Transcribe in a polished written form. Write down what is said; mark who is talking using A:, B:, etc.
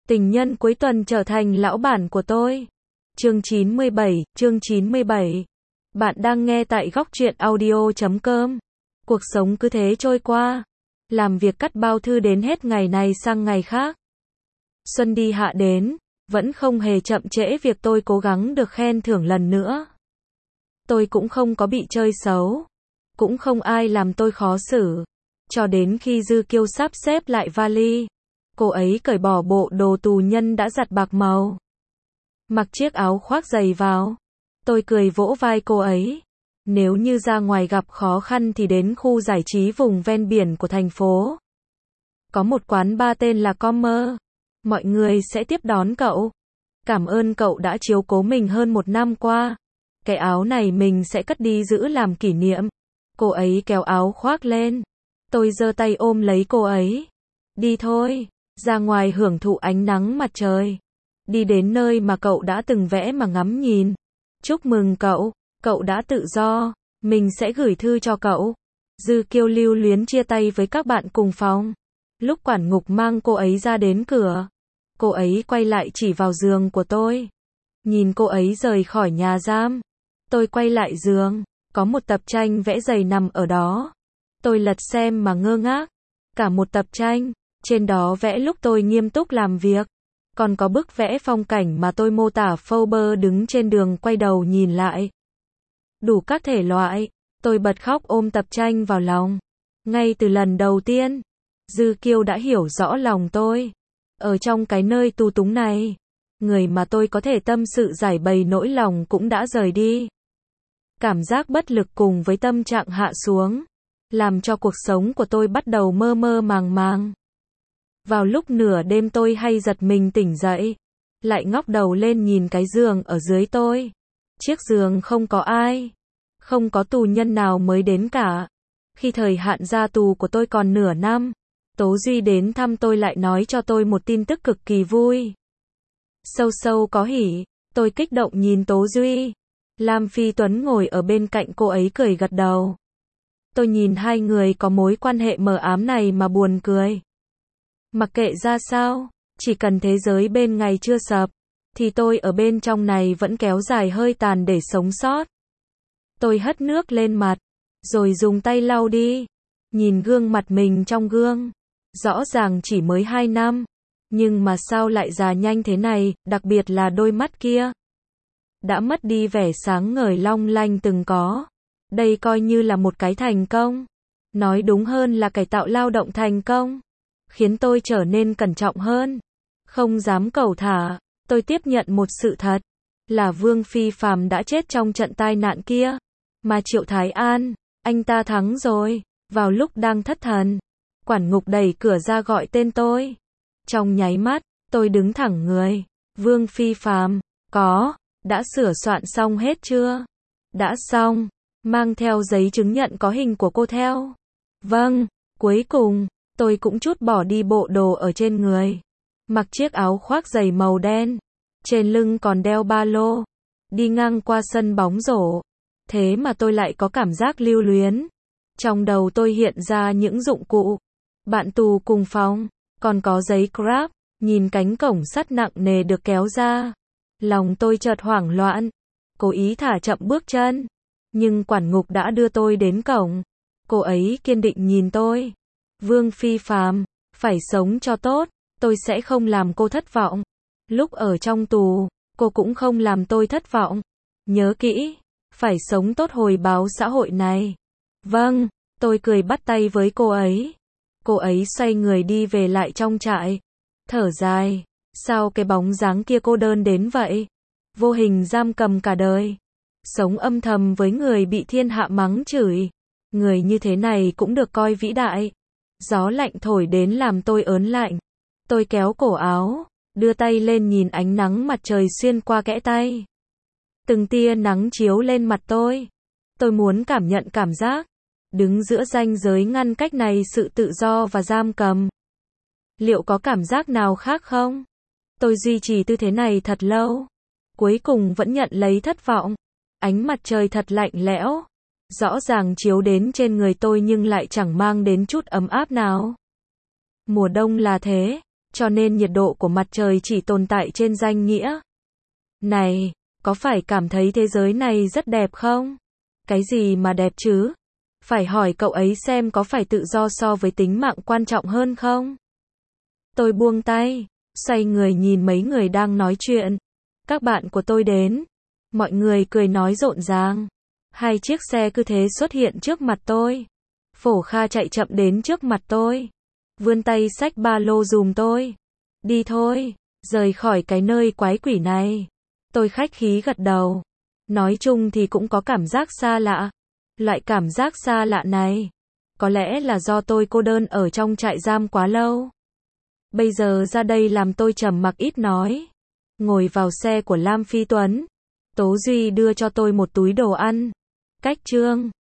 A: Tình nhân cuối tuần trở thành lão bản của tôi. Chương 97. Bạn đang nghe tại góc truyện audio.com. Cuộc sống cứ thế trôi qua. Làm việc cắt bao thư đến hết ngày này sang ngày khác. Xuân đi hạ đến, vẫn không hề chậm trễ việc tôi cố gắng được khen thưởng lần nữa. Tôi cũng không có bị chơi xấu. Cũng không ai làm tôi khó xử. Cho đến khi Dư Kiêu sắp xếp lại vali. Cô ấy cởi bỏ bộ đồ tù nhân đã giặt bạc màu. Mặc chiếc áo khoác dày vào. Tôi cười vỗ vai cô ấy. Nếu như ra ngoài gặp khó khăn thì đến khu giải trí vùng ven biển của thành phố. Có một quán bar tên là Commer. Mọi người sẽ tiếp đón cậu. Cảm ơn cậu đã chiếu cố mình hơn một năm qua. Cái áo này mình sẽ cất đi giữ làm kỷ niệm. Cô ấy kéo áo khoác lên. Tôi giơ tay ôm lấy cô ấy. Đi thôi, ra ngoài hưởng thụ ánh nắng mặt trời. Đi đến nơi mà cậu đã từng vẽ mà ngắm nhìn. Chúc mừng cậu, cậu đã tự do. Mình sẽ gửi thư cho cậu. Dư Kiêu lưu luyến chia tay với các bạn cùng phòng. Lúc quản ngục mang cô ấy ra đến cửa, cô ấy quay lại chỉ vào giường của tôi. Nhìn cô ấy rời khỏi nhà giam, tôi quay lại giường, có một tập tranh vẽ dày nằm ở đó. Tôi lật xem mà ngơ ngác. Cả một tập tranh, trên đó vẽ lúc tôi nghiêm túc làm việc. Còn có bức vẽ phong cảnh mà tôi mô tả Fauber đứng trên đường quay đầu nhìn lại. Đủ các thể loại, tôi bật khóc ôm tập tranh vào lòng. Ngay từ lần đầu tiên, Dư Kiêu đã hiểu rõ lòng tôi. Ở trong cái nơi tù túng này, người mà tôi có thể tâm sự giải bày nỗi lòng cũng đã rời đi. Cảm giác bất lực cùng với tâm trạng hạ xuống, làm cho cuộc sống của tôi bắt đầu mơ mơ màng màng. Vào lúc nửa đêm tôi hay giật mình tỉnh dậy, lại ngóc đầu lên nhìn cái giường ở dưới tôi. Chiếc giường không có ai, không có tù nhân nào mới đến cả. Khi thời hạn ra tù của tôi còn nửa năm, Tố Duy đến thăm tôi lại nói cho tôi một tin tức cực kỳ vui. Sâu sâu có hỉ, tôi kích động nhìn Tố Duy. Lam Phi Tuấn ngồi ở bên cạnh cô ấy cười gật đầu. Tôi nhìn hai người có mối quan hệ mờ ám này mà buồn cười. Mặc kệ ra sao, chỉ cần thế giới bên ngoài chưa sập, thì tôi ở bên trong này vẫn kéo dài hơi tàn để sống sót. Tôi hất nước lên mặt, rồi dùng tay lau đi. Nhìn gương mặt mình trong gương. Rõ ràng chỉ mới 2 năm, nhưng mà sao lại già nhanh thế này, đặc biệt là đôi mắt kia. Đã mất đi vẻ sáng ngời long lanh từng có. Đây coi như là một cái thành công. Nói đúng hơn là cải tạo lao động thành công. Khiến tôi trở nên cẩn trọng hơn. Không dám cẩu thả, tôi tiếp nhận một sự thật. Là Vương Phi Phàm đã chết trong trận tai nạn kia. Mà Triệu Thái An, anh ta thắng rồi. Vào lúc đang thất thần, quản ngục đẩy cửa ra gọi tên tôi. Trong nháy mắt, tôi đứng thẳng người. Vương Phi Phàm, đã sửa soạn xong hết chưa? Đã xong, mang theo giấy chứng nhận có hình của cô theo. Vâng, cuối cùng, tôi cũng trút bỏ đi bộ đồ ở trên người. Mặc chiếc áo khoác dày màu đen. Trên lưng còn đeo ba lô. Đi ngang qua sân bóng rổ. Thế mà tôi lại có cảm giác lưu luyến. Trong đầu tôi hiện ra những dụng cụ. Bạn tù cùng phòng. Còn có giấy Grab. Nhìn cánh cổng sắt nặng nề được kéo ra. Lòng tôi chợt hoảng loạn. Cố ý thả chậm bước chân. Nhưng quản ngục đã đưa tôi đến cổng. Cô ấy kiên định nhìn tôi. Vương Phi Phàm, phải sống cho tốt. Tôi sẽ không làm cô thất vọng. Lúc ở trong tù, cô cũng không làm tôi thất vọng. Nhớ kỹ, phải sống tốt hồi báo xã hội này. Vâng, tôi cười bắt tay với cô ấy. Cô ấy xoay người đi về lại trong trại. Thở dài, sao cái bóng dáng kia cô đơn đến vậy? Vô hình giam cầm cả đời. Sống âm thầm với người bị thiên hạ mắng chửi. Người như thế này cũng được coi vĩ đại. Gió lạnh thổi đến làm tôi ớn lạnh. Tôi kéo cổ áo, đưa tay lên nhìn ánh nắng mặt trời xuyên qua kẽ tay. Từng tia nắng chiếu lên mặt tôi. Tôi muốn cảm nhận cảm giác. Đứng giữa ranh giới ngăn cách này sự tự do và giam cầm. Liệu có cảm giác nào khác không? Tôi duy trì tư thế này thật lâu. Cuối cùng vẫn nhận lấy thất vọng. Ánh mặt trời thật lạnh lẽo. Rõ ràng chiếu đến trên người tôi nhưng lại chẳng mang đến chút ấm áp nào. Mùa đông là thế. cho nên nhiệt độ của mặt trời chỉ tồn tại trên danh nghĩa. Này, có phải cảm thấy thế giới này rất đẹp không? Cái gì mà đẹp chứ? Phải hỏi cậu ấy xem có phải tự do so với tính mạng quan trọng hơn không? Tôi buông tay, xoay người nhìn mấy người đang nói chuyện. Các bạn của tôi đến. Mọi người cười nói rộn ràng. 2 chiếc xe cứ thế xuất hiện trước mặt tôi. Phổ Kha chạy chậm đến trước mặt tôi. Vươn tay xách ba lô giùm tôi. Đi thôi, rời khỏi cái nơi quái quỷ này. Tôi khách khí gật đầu. Nói chung thì cũng có cảm giác xa lạ. Loại cảm giác xa lạ này, có lẽ là do tôi cô đơn ở trong trại giam quá lâu. Bây giờ ra đây làm tôi trầm mặc ít nói. Ngồi vào xe của Lam Phi Tuấn. Tố Duy đưa cho tôi một túi đồ ăn. Cách Trương.